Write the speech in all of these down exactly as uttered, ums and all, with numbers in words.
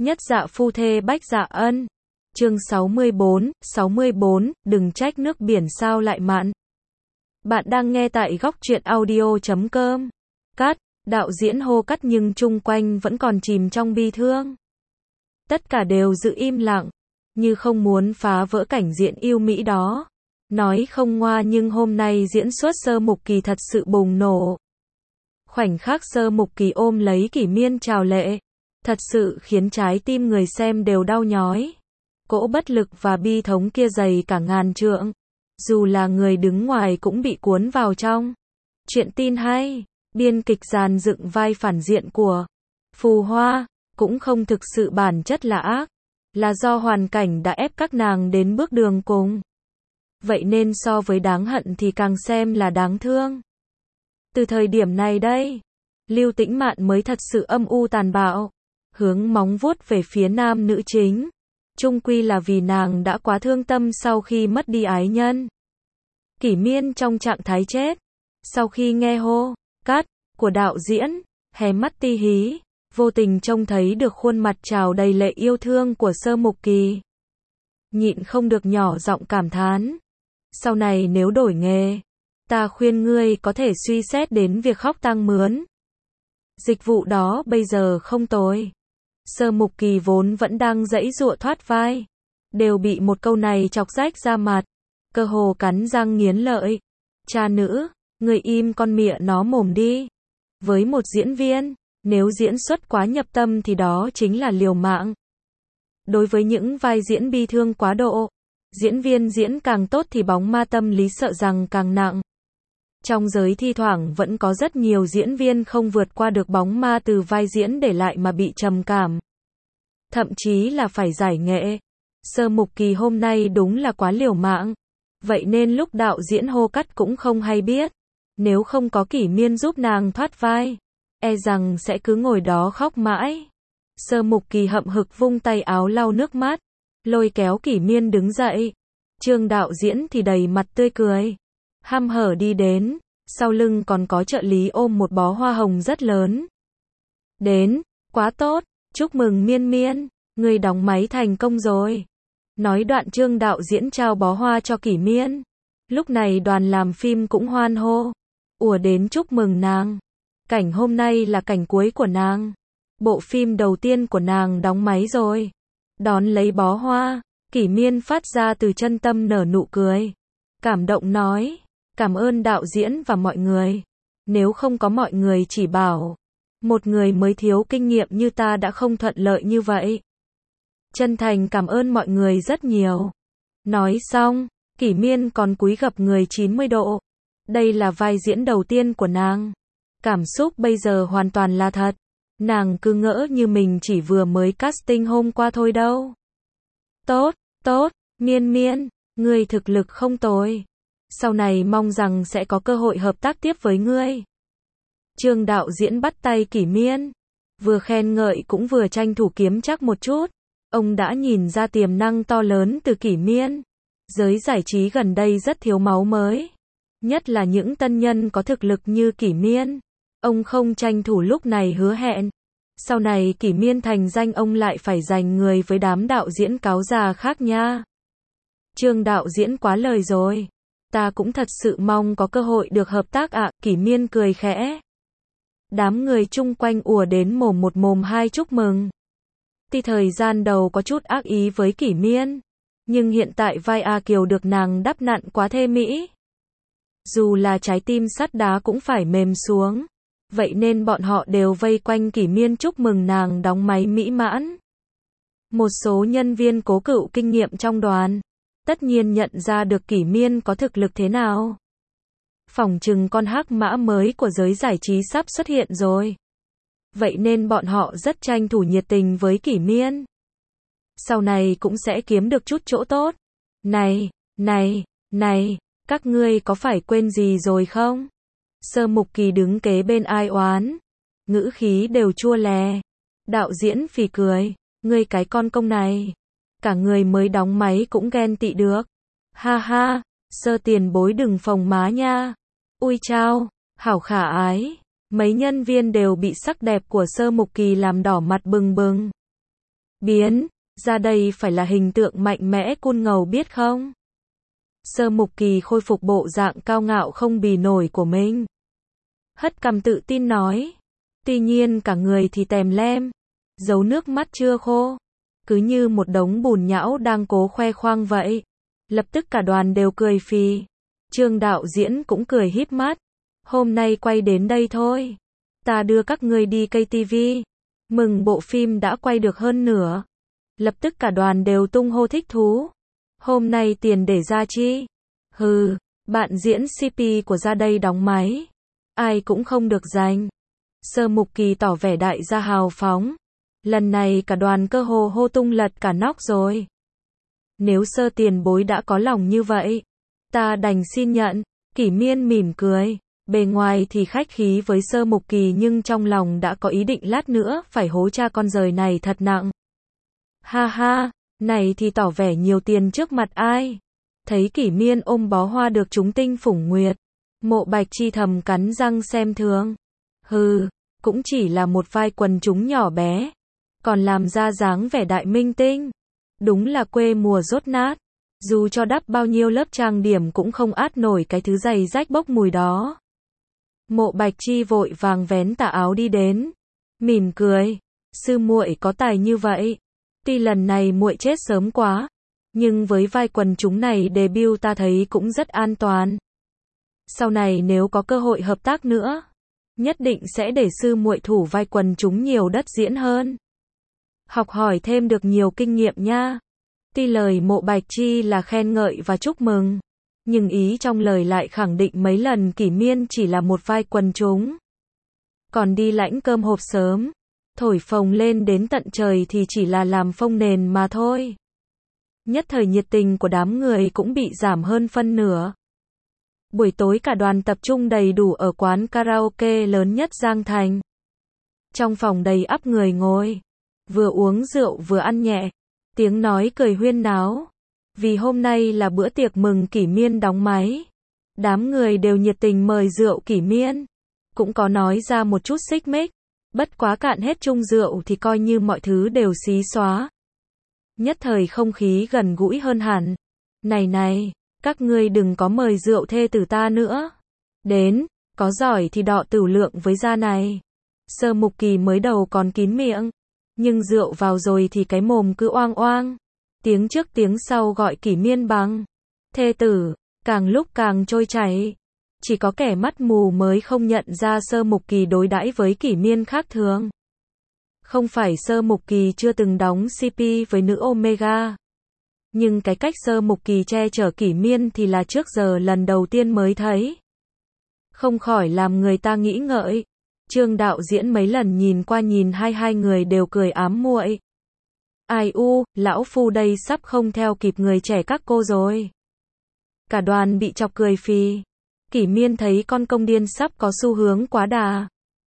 Nhất dạ phu thê bách dạ ân. Chương sáu mươi bốn, sáu mươi bốn, đừng trách nước biển sao lại mặn. Bạn đang nghe tại góc truyện audio chấm com. Cắt, đạo diễn hô cắt nhưng chung quanh vẫn còn chìm trong bi thương. Tất cả đều giữ im lặng, như không muốn phá vỡ cảnh diễn yêu mỹ đó. Nói không ngoa nhưng hôm nay diễn xuất Sơ Mục Kỳ thật sự bùng nổ. Khoảnh khắc Sơ Mục Kỳ ôm lấy Kỷ Miên chào lệ, thật sự khiến trái tim người xem đều đau nhói. Cỗ bất lực và bi thống kia dày cả ngàn trượng. Dù là người đứng ngoài cũng bị cuốn vào trong. Chuyện tin hay, biên kịch dàn dựng vai phản diện của Phù Hoa, cũng không thực sự bản chất là ác, là do hoàn cảnh đã ép các nàng đến bước đường cùng. Vậy nên so với đáng hận thì càng xem là đáng thương. Từ thời điểm này đây, Lưu Tĩnh Mạn mới thật sự âm u tàn bạo, hướng móng vuốt về phía nam nữ chính. Chung quy là vì nàng đã quá thương tâm sau khi mất đi ái nhân. Kỷ Miên trong trạng thái chết, sau khi nghe hô cắt của đạo diễn, hé mắt ti hí, vô tình trông thấy được khuôn mặt trào đầy lệ yêu thương của Sơ Mục Kỳ. Nhịn không được nhỏ giọng cảm thán, sau này nếu đổi nghề, ta khuyên ngươi có thể suy xét đến việc khóc tang mướn. Dịch vụ đó bây giờ không tồi. Sơ Mục Kỳ vốn vẫn đang giãy giụa thoát vai, đều bị một câu này chọc rách da mặt, cơ hồ cắn răng nghiến lợi. Cha nữ, người im con mịa nó mồm đi. Với một diễn viên, nếu diễn xuất quá nhập tâm thì đó chính là liều mạng. Đối với những vai diễn bi thương quá độ, diễn viên diễn càng tốt thì bóng ma tâm lý sợ rằng càng nặng. Trong giới thi thoảng vẫn có rất nhiều diễn viên không vượt qua được bóng ma từ vai diễn để lại mà bị trầm cảm. Thậm chí là phải giải nghệ. Sơ Mục Kỳ hôm nay đúng là quá liều mạng. Vậy nên lúc đạo diễn hô cắt cũng không hay biết. Nếu không có Kỷ Miên giúp nàng thoát vai, e rằng sẽ cứ ngồi đó khóc mãi. Sơ Mục Kỳ hậm hực vung tay áo lau nước mắt, lôi kéo Kỷ Miên đứng dậy. Trương đạo diễn thì đầy mặt tươi cười, hăm hở đi đến, sau lưng còn có trợ lý ôm một bó hoa hồng rất lớn. Đến, quá tốt, chúc mừng Miên Miên, người đóng máy thành công rồi. Nói đoạn Trương đạo diễn trao bó hoa cho Kỷ Miên. Lúc này đoàn làm phim cũng hoan hô, ùa đến chúc mừng nàng. Cảnh hôm nay là cảnh cuối của nàng. Bộ phim đầu tiên của nàng đóng máy rồi. Đón lấy bó hoa, Kỷ Miên phát ra từ chân tâm nở nụ cười. Cảm động nói, cảm ơn đạo diễn và mọi người. Nếu không có mọi người chỉ bảo, một người mới thiếu kinh nghiệm như ta đã không thuận lợi như vậy. Chân thành cảm ơn mọi người rất nhiều. Nói xong, Kỷ Miên còn cúi gập người chín mươi độ. Đây là vai diễn đầu tiên của nàng. Cảm xúc bây giờ hoàn toàn là thật. Nàng cứ ngỡ như mình chỉ vừa mới casting hôm qua thôi đâu. Tốt, tốt, Miên Miên, ngươi thực lực không tồi. Sau này mong rằng sẽ có cơ hội hợp tác tiếp với ngươi. Trương đạo diễn bắt tay Kỷ Miên, vừa khen ngợi cũng vừa tranh thủ kiếm chắc một chút. Ông đã nhìn ra tiềm năng to lớn từ Kỷ Miên. Giới giải trí gần đây rất thiếu máu mới, nhất là những tân nhân có thực lực như Kỷ Miên. Ông không tranh thủ lúc này hứa hẹn, sau này Kỷ Miên thành danh ông lại phải giành người với đám đạo diễn cáo già khác nha. Trương đạo diễn quá lời rồi. Ta cũng thật sự mong có cơ hội được hợp tác ạ. À, Kỷ Miên cười khẽ. Đám người chung quanh ùa đến mồm một mồm hai chúc mừng. Tuy thời gian đầu có chút ác ý với Kỷ Miên, nhưng hiện tại vai A Kiều được nàng đắp nặn quá thê mỹ. Dù là trái tim sắt đá cũng phải mềm xuống. Vậy nên bọn họ đều vây quanh Kỷ Miên chúc mừng nàng đóng máy mỹ mãn. Một số nhân viên cố cựu kinh nghiệm trong đoàn, tất nhiên nhận ra được Kỷ Miên có thực lực thế nào. Phỏng chừng con hắc mã mới của giới giải trí sắp xuất hiện rồi. Vậy nên bọn họ rất tranh thủ nhiệt tình với Kỷ Miên. Sau này cũng sẽ kiếm được chút chỗ tốt. Này, này, này, các ngươi có phải quên gì rồi không? Sơ Mục Kỳ đứng kế bên ai oán, ngữ khí đều chua lè. Đạo diễn phì cười, ngươi cái con công này, cả người mới đóng máy cũng ghen tị được. Ha ha, Sơ tiền bối đừng phồng má nha. Ui chao, hảo khả ái. Mấy nhân viên đều bị sắc đẹp của Sơ Mục Kỳ làm đỏ mặt bừng bừng. biến, ra đây phải là hình tượng mạnh mẽ cool ngầu biết không? Sơ Mục Kỳ khôi phục bộ dạng cao ngạo không bì nổi của mình. Hất cằm tự tin nói. Tuy nhiên cả người thì tèm lem, giấu nước mắt chưa khô, cứ như một đống bùn nhão đang cố khoe khoang vậy. Lập tức cả đoàn đều cười phì. Trương đạo diễn cũng cười híp mắt. Hôm nay quay đến đây thôi. Ta đưa các ngươi đi ca tê vê. Mừng bộ phim đã quay được hơn nửa. Lập tức cả đoàn đều tung hô thích thú. Hôm nay tiền để ra chi? Hừ, bạn diễn xê pê của ra đây đóng máy. Ai cũng không được giành. Sơ Mục Kỳ tỏ vẻ đại gia hào phóng. Lần này cả đoàn cơ hồ hô tung lật cả nóc rồi. Nếu Sơ tiền bối đã có lòng như vậy, ta đành xin nhận. Kỷ Miên mỉm cười. Bề ngoài thì khách khí với Sơ Mục Kỳ nhưng trong lòng đã có ý định lát nữa phải hố cha con rời này thật nặng. Ha ha, này thì tỏ vẻ nhiều tiền trước mặt ai. Thấy Kỷ Miên ôm bó hoa được chúng tinh phủng nguyệt. Mộ Bạch Chi thầm cắn răng xem thường. Hừ, cũng chỉ là một vai quần chúng nhỏ bé. Còn làm ra dáng vẻ đại minh tinh. Đúng là quê mùa rốt nát. Dù cho đắp bao nhiêu lớp trang điểm cũng không át nổi cái thứ giày rách bốc mùi đó. Mộ Bạch Chi vội vàng vén tà áo đi đến. Mỉm cười. Sư muội có tài như vậy. Tuy lần này muội chết sớm quá. Nhưng với vai quần chúng này debut ta thấy cũng rất an toàn. Sau này nếu có cơ hội hợp tác nữa, nhất định sẽ để sư muội thủ vai quần chúng nhiều đất diễn hơn. Học hỏi thêm được nhiều kinh nghiệm nha. Tuy lời Mộ Bạch Chi là khen ngợi và chúc mừng, nhưng ý trong lời lại khẳng định mấy lần Kỷ Miên chỉ là một vai quần chúng. Còn đi lãnh cơm hộp sớm, thổi phồng lên đến tận trời thì chỉ là làm phông nền mà thôi. Nhất thời nhiệt tình của đám người cũng bị giảm hơn phân nửa. Buổi tối cả đoàn tập trung đầy đủ ở quán karaoke lớn nhất Giang Thành. Trong phòng đầy ắp người ngồi, vừa uống rượu vừa ăn nhẹ, tiếng nói cười huyên náo. Vì hôm nay là bữa tiệc mừng Kỷ Miên đóng máy. Đám người đều nhiệt tình mời rượu Kỷ Miên. Cũng có nói ra một chút xích mích. Bất quá cạn hết chung rượu thì coi như mọi thứ đều xí xóa. Nhất thời không khí gần gũi hơn hẳn. Này này, các ngươi đừng có mời rượu thê tử ta nữa. Đến, có giỏi thì đọ tửu lượng với gia này. Sơ Mục Kỳ mới đầu còn kín miệng. Nhưng rượu vào rồi thì cái mồm cứ oang oang. Tiếng trước tiếng sau gọi Kỷ Miên bằng thê tử, càng lúc càng trôi chảy. Chỉ có kẻ mắt mù mới không nhận ra Sơ Mục Kỳ đối đãi với Kỷ Miên khác thường. Không phải Sơ Mục Kỳ chưa từng đóng xê pê với nữ Omega. Nhưng cái cách Sơ Mục Kỳ che chở Kỷ Miên thì là trước giờ lần đầu tiên mới thấy. Không khỏi làm người ta nghĩ ngợi. Trương đạo diễn mấy lần nhìn qua nhìn hai hai người đều cười ám muội. Ai u, lão phu đây sắp không theo kịp người trẻ các cô rồi. Cả đoàn bị chọc cười phì. Kỷ Miên thấy con công điên sắp có xu hướng quá đà.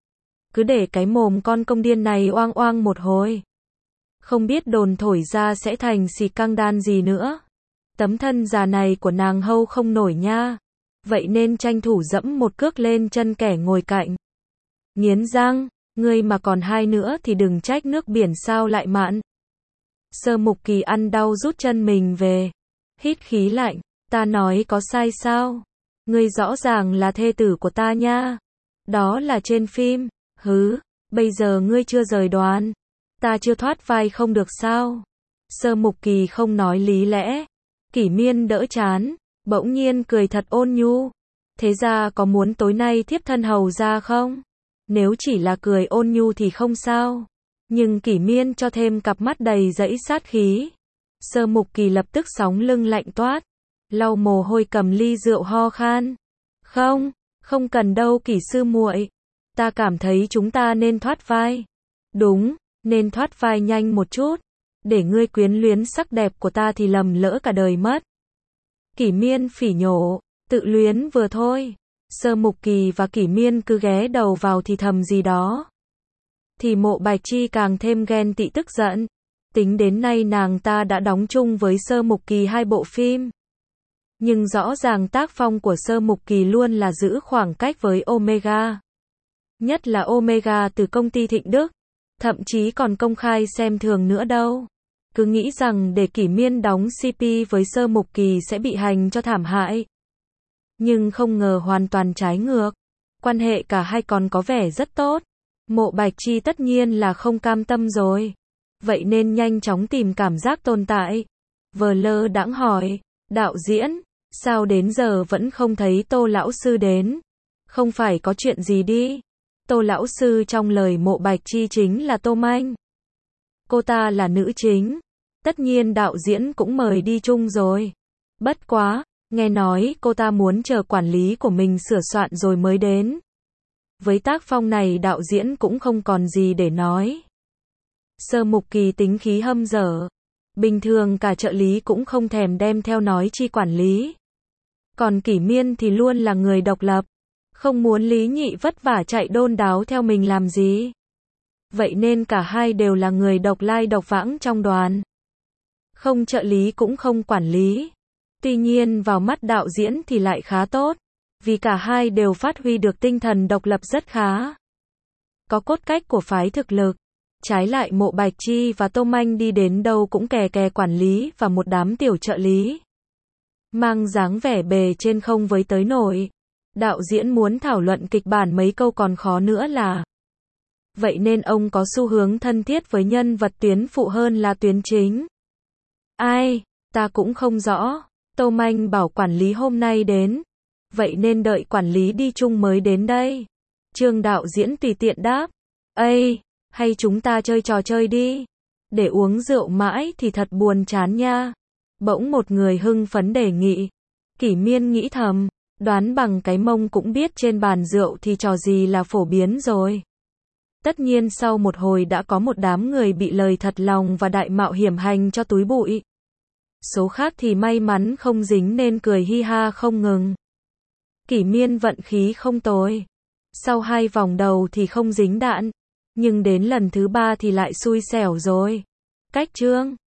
Cứ để cái mồm con công điên này oang oang một hồi. Không biết đồn thổi ra sẽ thành xì căng đan gì nữa. Tấm thân già này của nàng hâu không nổi nha. Vậy nên tranh thủ dẫm một cước lên chân kẻ ngồi cạnh. Nghiến răng, ngươi mà còn hai nữa thì đừng trách nước biển sao lại mặn. Sơ Mục Kỳ ăn đau rút chân mình về. Hít khí lạnh, ta nói có sai sao? Ngươi rõ ràng là thê tử của ta nha. Đó là trên phim. Hứ, bây giờ ngươi chưa rời đoàn. Ta chưa thoát vai không được sao? Sơ Mục Kỳ không nói lý lẽ. Kỷ Miên đỡ chán, bỗng nhiên cười thật ôn nhu. Thế ra có muốn tối nay thiếp thân hầu ra không? Nếu chỉ là cười ôn nhu thì không sao. Nhưng Kỷ Miên cho thêm cặp mắt đầy dẫy sát khí. Sơ Mục Kỳ lập tức sóng lưng lạnh toát. Lau mồ hôi cầm ly rượu ho khan. Không, không cần đâu Kỷ sư muội. Ta cảm thấy chúng ta nên thoát vai. Đúng, nên thoát vai nhanh một chút. Để ngươi quyến luyến sắc đẹp của ta thì lầm lỡ cả đời mất. Kỷ Miên phỉ nhổ, tự luyến vừa thôi. Sơ Mục Kỳ và Kỷ Miên cứ ghé đầu vào thì thầm gì đó. Thì Mộ Bạch Chi càng thêm ghen tị tức giận. Tính đến nay nàng ta đã đóng chung với Sơ Mục Kỳ hai bộ phim. Nhưng rõ ràng tác phong của Sơ Mục Kỳ luôn là giữ khoảng cách với Omega. Nhất là Omega từ công ty Thịnh Đức. Thậm chí còn công khai xem thường nữa đâu. Cứ nghĩ rằng để Kỷ Miên đóng xê pê với Sơ Mục Kỳ sẽ bị hành cho thảm hại. Nhưng không ngờ hoàn toàn trái ngược. Quan hệ cả hai còn có vẻ rất tốt. Mộ Bạch Chi tất nhiên là không cam tâm rồi. Vậy nên nhanh chóng tìm cảm giác tồn tại. Vờ lơ đãng hỏi, đạo diễn, sao đến giờ vẫn không thấy Tô lão sư đến? Không phải có chuyện gì đi? Tô lão sư trong lời Mộ Bạch Chi chính là Tô Manh. Cô ta là nữ chính. Tất nhiên đạo diễn cũng mời đi chung rồi. Bất quá, nghe nói cô ta muốn chờ quản lý của mình sửa soạn rồi mới đến. Với tác phong này đạo diễn cũng không còn gì để nói. Sơ Mục Kỳ tính khí hâm dở. Bình thường cả trợ lý cũng không thèm đem theo nói chi quản lý. Còn Kỷ Miên thì luôn là người độc lập. Không muốn Lý Nhị vất vả chạy đôn đáo theo mình làm gì. Vậy nên cả hai đều là người độc lai độc vãng trong đoàn. Không trợ lý cũng không quản lý. Tuy nhiên vào mắt đạo diễn thì lại khá tốt. Vì cả hai đều phát huy được tinh thần độc lập rất khá. Có cốt cách của phái thực lực. Trái lại Mộ Bạch Chi và Tô Manh đi đến đâu cũng kè kè quản lý và một đám tiểu trợ lý. Mang dáng vẻ bề trên không với tới nổi. Đạo diễn muốn thảo luận kịch bản mấy câu còn khó nữa là. Vậy nên ông có xu hướng thân thiết với nhân vật tuyến phụ hơn là tuyến chính. Ai, ta cũng không rõ. Tô Manh bảo quản lý hôm nay đến. Vậy nên đợi quản lý đi chung mới đến đây. Trương đạo diễn tùy tiện đáp. Ây, hay chúng ta chơi trò chơi đi. Để uống rượu mãi thì thật buồn chán nha. Bỗng một người hưng phấn đề nghị. Kỷ Miên nghĩ thầm. Đoán bằng cái mông cũng biết trên bàn rượu thì trò gì là phổ biến rồi. Tất nhiên sau một hồi đã có một đám người bị lời thật lòng và đại mạo hiểm hành cho túi bụi. Số khác thì may mắn không dính nên cười hi ha không ngừng. Kỷ Miên vận khí không tồi. Sau hai vòng đầu thì không dính đạn. Nhưng đến lần thứ ba thì lại xui xẻo rồi. Cách chương